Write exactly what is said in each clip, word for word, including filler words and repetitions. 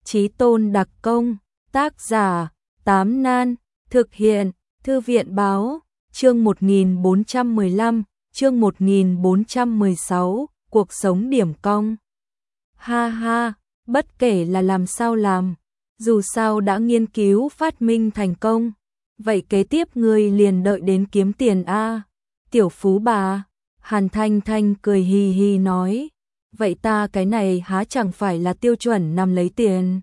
Chí tôn đặc công, tác giả, Tám Nan, thực hiện, Thư viện báo, chương một nghìn bốn trăm mười lăm, chương một nghìn bốn trăm mười sáu, cuộc sống điểm cong. Ha ha, bất kể là làm sao làm, dù sao đã nghiên cứu phát minh thành công, vậy kế tiếp ngươi liền đợi đến kiếm tiền a. Tiểu phú bà, Hàn Thanh Thanh cười hì hì nói, vậy ta cái này há chẳng phải là tiêu chuẩn nằm lấy tiền.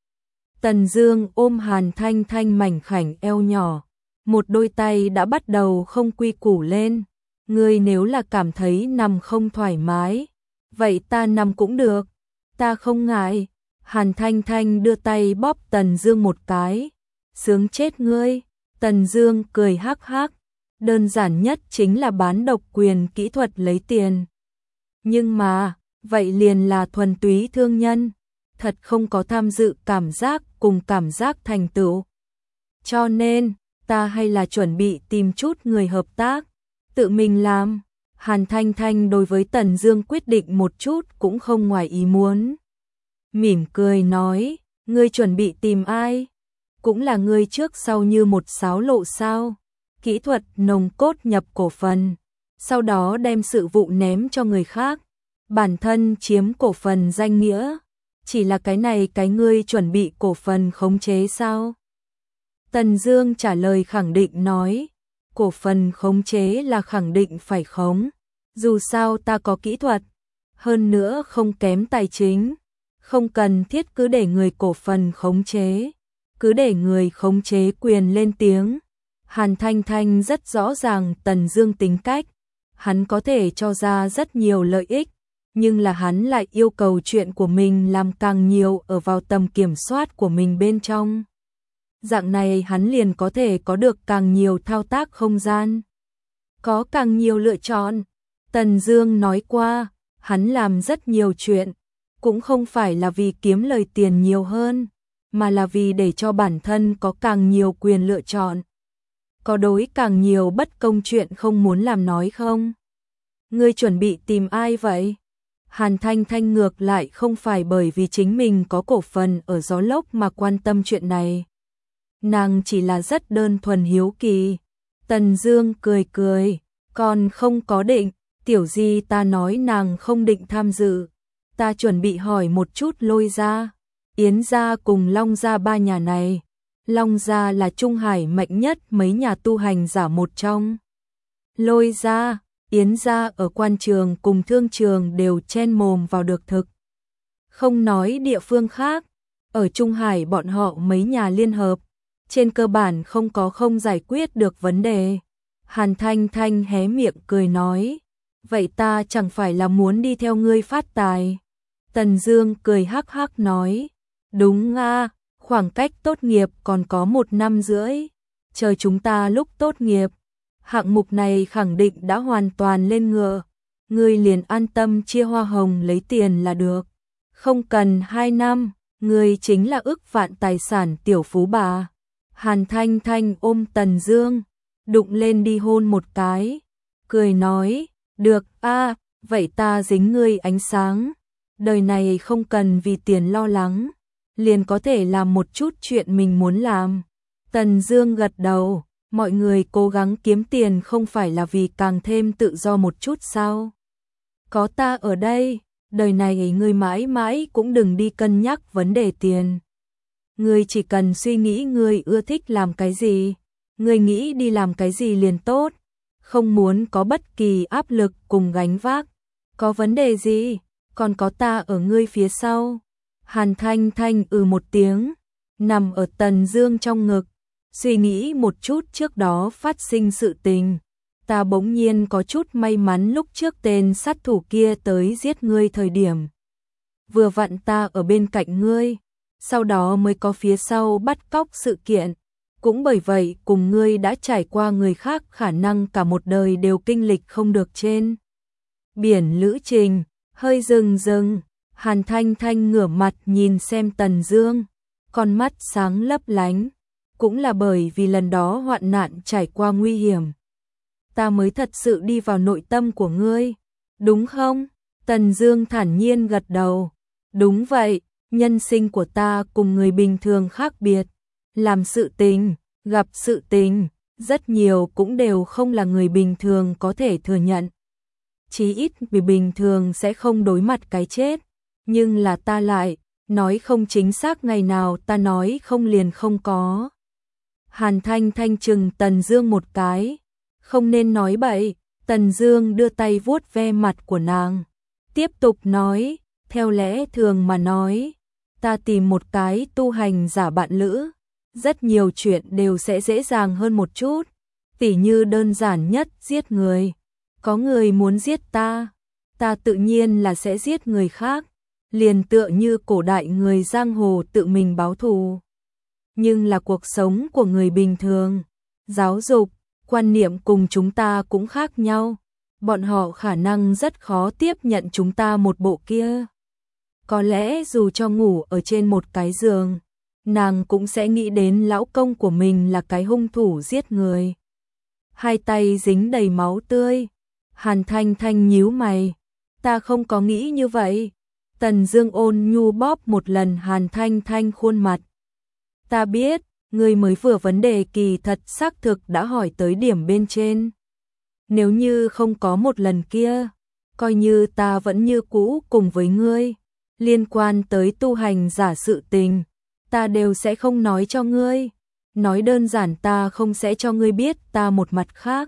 Tần Dương ôm Hàn Thanh Thanh mảnh khảnh eo nhỏ, một đôi tay đã bắt đầu không quy củ lên. Ngươi nếu là cảm thấy nằm không thoải mái, vậy ta nằm cũng được, ta không ngại. Hàn Thanh Thanh đưa tay bóp Tần Dương một cái, sướng chết ngươi. Tần Dương cười hắc hắc, đơn giản nhất chính là bán độc quyền kỹ thuật lấy tiền. Nhưng mà, vậy liền là thuần túy thương nhân, thật không có tham dự cảm giác cùng cảm giác thành tựu. Cho nên, ta hay là chuẩn bị tìm chút người hợp tác, tự mình làm. Hàn Thanh Thanh đối với Tần Dương quyết định một chút cũng không ngoài ý muốn. Mỉm cười nói, ngươi chuẩn bị tìm ai? Cũng là ngươi trước sau như một sáo lộ sao? Kỹ thuật nồng cốt nhập cổ phần, sau đó đem sự vụ ném cho người khác, bản thân chiếm cổ phần danh nghĩa. Chỉ là cái này cái ngươi chuẩn bị cổ phần khống chế sao? Tần Dương trả lời khẳng định nói, cổ phần khống chế là khẳng định phải khống, dù sao ta có kỹ thuật, hơn nữa không kém tài chính, không cần thiết cứ để người cổ phần khống chế, cứ để người khống chế quyền lên tiếng. Hàn Thanh Thanh rất rõ ràng Tần Dương tính cách, hắn có thể cho ra rất nhiều lợi ích, nhưng là hắn lại yêu cầu chuyện của mình làm càng nhiều ở vào tầm kiểm soát của mình bên trong. Dạng này hắn liền có thể có được càng nhiều thao tác không gian, có càng nhiều lựa chọn. Tần Dương nói qua, hắn làm rất nhiều chuyện, cũng không phải là vì kiếm lời tiền nhiều hơn, mà là vì để cho bản thân có càng nhiều quyền lựa chọn. Có đối càng nhiều bất công chuyện không muốn làm nói không? Ngươi chuẩn bị tìm ai vậy? Hàn Thanh Thanh ngược lại không phải bởi vì chính mình có cổ phần ở Gió Lốc mà quan tâm chuyện này. Nàng chỉ là rất đơn thuần hiếu kỳ. Tần Dương cười cười, còn không có định, tiểu di ta nói nàng không định tham dự. Ta chuẩn bị hỏi một chút Lôi gia, Yến gia cùng Long gia ba nhà này. Long gia là Trung Hải mạnh nhất mấy nhà tu hành giả một trong. Lôi gia, Yến gia ở quan trường cùng thương trường đều chen mồm vào được thực. Không nói địa phương khác, ở Trung Hải bọn họ mấy nhà liên hợp, trên cơ bản không có không giải quyết được vấn đề. Hàn Thanh Thanh hé miệng cười nói, vậy ta chẳng phải là muốn đi theo ngươi phát tài. Tần Dương cười hắc hắc nói, đúng a, khoảng cách tốt nghiệp còn có một năm rưỡi, chờ chúng ta lúc tốt nghiệp, hạng mục này khẳng định đã hoàn toàn lên ngựa, ngươi liền an tâm chia hoa hồng lấy tiền là được, không cần hai năm, ngươi chính là ức vạn tài sản tiểu phú bà. Hàn Thanh Thanh ôm Tần Dương, đụng lên đi hôn một cái, cười nói, được a, vậy ta dính ngươi ánh sáng, đời này không cần vì tiền lo lắng, liền có thể làm một chút chuyện mình muốn làm. Tần Dương gật đầu, mọi người cố gắng kiếm tiền không phải là vì càng thêm tự do một chút sao? Có ta ở đây, đời này ngươi mãi mãi cũng đừng đi cân nhắc vấn đề tiền. Ngươi chỉ cần suy nghĩ ngươi ưa thích làm cái gì, ngươi nghĩ đi làm cái gì liền tốt, không muốn có bất kỳ áp lực cùng gánh vác. Có vấn đề gì, còn có ta ở ngươi phía sau. Hàn Thanh Thanh ừ một tiếng, nằm ở Tần Dương trong ngực, suy nghĩ một chút trước đó phát sinh sự tình. Ta bỗng nhiên có chút may mắn lúc trước tên sát thủ kia tới giết ngươi thời điểm, vừa vặn ta ở bên cạnh ngươi, sau đó mới có phía sau bắt cóc sự kiện. Cũng bởi vậy cùng ngươi đã trải qua người khác khả năng cả một đời đều kinh lịch không được trên biển lữ trình. Hơi dừng dừng, Hàn Thanh Thanh ngửa mặt nhìn xem Tần Dương, con mắt sáng lấp lánh, cũng là bởi vì lần đó hoạn nạn trải qua nguy hiểm, ta mới thật sự đi vào nội tâm của ngươi, đúng không? Tần Dương thản nhiên gật đầu, đúng vậy, nhân sinh của ta cùng người bình thường khác biệt, làm sự tình, gặp sự tình, rất nhiều cũng đều không là người bình thường có thể thừa nhận. Chí ít vì bình thường sẽ không đối mặt cái chết, nhưng là ta lại, nói không chính xác ngày nào ta nói không liền không có. Hàn Thanh Thanh chừng Tần Dương một cái, không nên nói bậy. Tần Dương đưa tay vuốt ve mặt của nàng, tiếp tục nói, theo lẽ thường mà nói, ta tìm một cái tu hành giả bạn lữ, rất nhiều chuyện đều sẽ dễ dàng hơn một chút, tỉ như đơn giản nhất giết người. Có người muốn giết ta, ta tự nhiên là sẽ giết người khác, liền tựa như cổ đại người giang hồ tự mình báo thù. Nhưng là cuộc sống của người bình thường, giáo dục, quan niệm cùng chúng ta cũng khác nhau, bọn họ khả năng rất khó tiếp nhận chúng ta một bộ kia. Có lẽ dù cho ngủ ở trên một cái giường, nàng cũng sẽ nghĩ đến lão công của mình là cái hung thủ giết người. Hai tay dính đầy máu tươi, Hàn Thanh Thanh nhíu mày, ta không có nghĩ như vậy. Tần Dương ôn nhu bóp một lần Hàn Thanh Thanh khuôn mặt. Ta biết, ngươi mới vừa vấn đề kỳ thật xác thực đã hỏi tới điểm bên trên. Nếu như không có một lần kia, coi như ta vẫn như cũ cùng với ngươi, liên quan tới tu hành giả sự tình, ta đều sẽ không nói cho ngươi. Nói đơn giản ta không sẽ cho ngươi biết ta một mặt khác.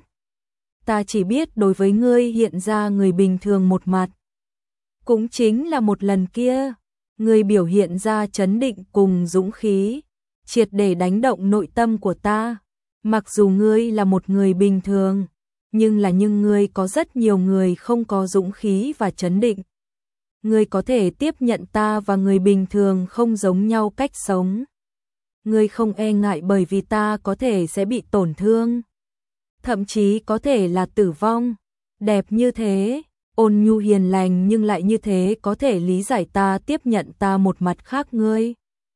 Ta chỉ biết đối với ngươi hiện ra người bình thường một mặt. Cũng chính là một lần kia, ngươi biểu hiện ra trấn định cùng dũng khí, triệt để đánh động nội tâm của ta. Mặc dù ngươi là một người bình thường, nhưng là nhưng ngươi có rất nhiều người không có dũng khí và trấn định. Ngươi có thể tiếp nhận ta và người bình thường không giống nhau cách sống. Ngươi không e ngại bởi vì ta có thể sẽ bị tổn thương, thậm chí có thể là tử vong. Đẹp như thế, ôn nhu hiền lành nhưng lại như thế có thể lý giải ta tiếp nhận ta một mặt khác ngươi.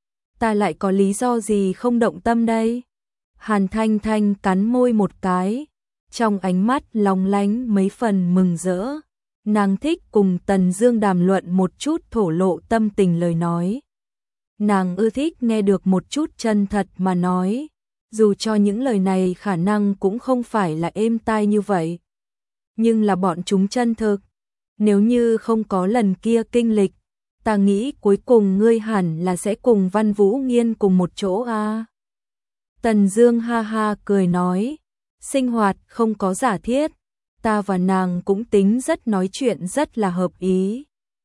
Ta lại có lý do gì không động tâm đây? Hàn Thanh Thanh cắn môi một cái, trong ánh mắt long lánh mấy phần mừng rỡ. Nàng thích cùng Tần Dương đàm luận một chút thổ lộ tâm tình lời nói. Nàng ưa thích nghe được một chút chân thật mà nói, dù cho những lời này khả năng cũng không phải là êm tai như vậy. Nhưng là bọn chúng chân thực. Nếu như không có lần kia kinh lịch, ta nghĩ cuối cùng ngươi hẳn là sẽ cùng Văn Vũ Nghiên cùng một chỗ a. À. Tần Dương ha ha cười nói, sinh hoạt không có giả thiết, ta và nàng cũng tính rất nói chuyện rất là hợp ý.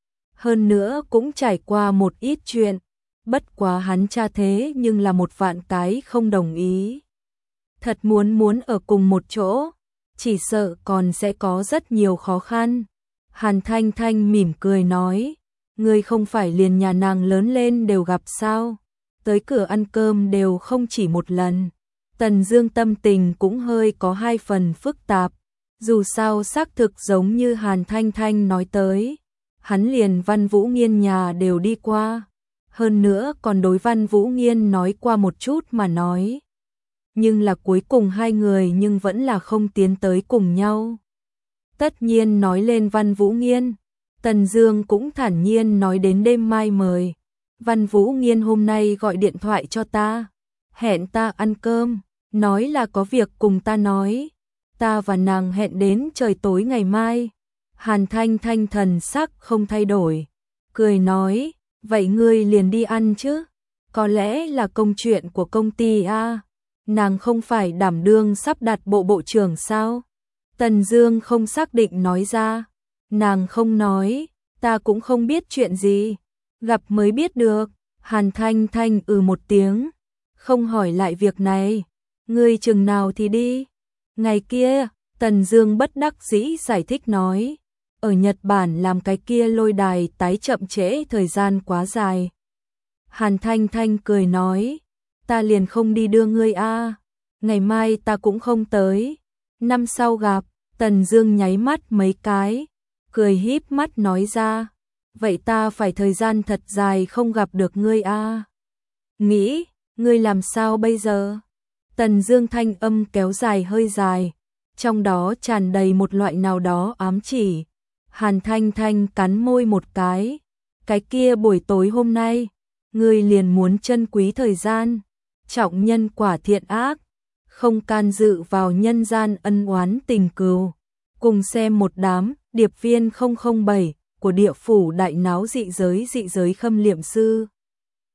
Hơn nữa cũng trải qua một ít chuyện, bất quá hắn cha thế nhưng là một vạn cái không đồng ý. Thật muốn muốn ở cùng một chỗ, chỉ sợ còn sẽ có rất nhiều khó khăn. Hàn Thanh Thanh mỉm cười nói, ngươi không phải liền nhà nàng lớn lên đều gặp sao, tới cửa ăn cơm đều không chỉ một lần. Tần Dương tâm tình cũng hơi có hai phần phức tạp, dù sao xác thực giống như Hàn Thanh Thanh nói tới, hắn liền Văn Vũ Nghiên nhà đều đi qua, hơn nữa còn đối Văn Vũ Nghiên nói qua một chút mà nói. Nhưng là cuối cùng hai người nhưng vẫn là không tiến tới cùng nhau. Tất nhiên nói lên Văn Vũ Nghiên, Tần Dương cũng thản nhiên nói đến đêm mai mời. Văn Vũ Nghiên hôm nay gọi điện thoại cho ta, hẹn ta ăn cơm, nói là có việc cùng ta nói. Ta và nàng hẹn đến trời tối ngày mai. Hàn Thanh Thanh thần sắc không thay đổi, cười nói, vậy ngươi liền đi ăn chứ, có lẽ là công chuyện của công ty a. À? Nàng không phải đảm đương sắp đặt bộ bộ trưởng sao? Tần Dương không xác định nói ra, nàng không nói, ta cũng không biết chuyện gì, gặp mới biết được. Hàn Thanh Thanh ừ một tiếng, không hỏi lại việc này, ngươi chừng nào thì đi. Ngày kia, Tần Dương bất đắc dĩ giải thích nói, ở Nhật Bản làm cái kia lôi đài tái chậm trễ thời gian quá dài. Hàn Thanh Thanh cười nói, ta liền không đi đưa ngươi a, ngày mai ta cũng không tới, năm sau gặp. Tần Dương nháy mắt mấy cái, cười híp mắt nói ra, vậy ta phải thời gian thật dài không gặp được ngươi a. Nghĩ, ngươi làm sao bây giờ? Tần Dương thanh âm kéo dài hơi dài, trong đó tràn đầy một loại nào đó ám chỉ. Hàn Thanh Thanh cắn môi một cái, cái kia buổi tối hôm nay, ngươi liền muốn trân quý thời gian, trọng nhân quả thiện ác, không can dự vào nhân gian ân oán tình cừu. Cùng xem một đám điệp viên không không bảy của địa phủ đại náo dị giới dị giới khâm liệm sư.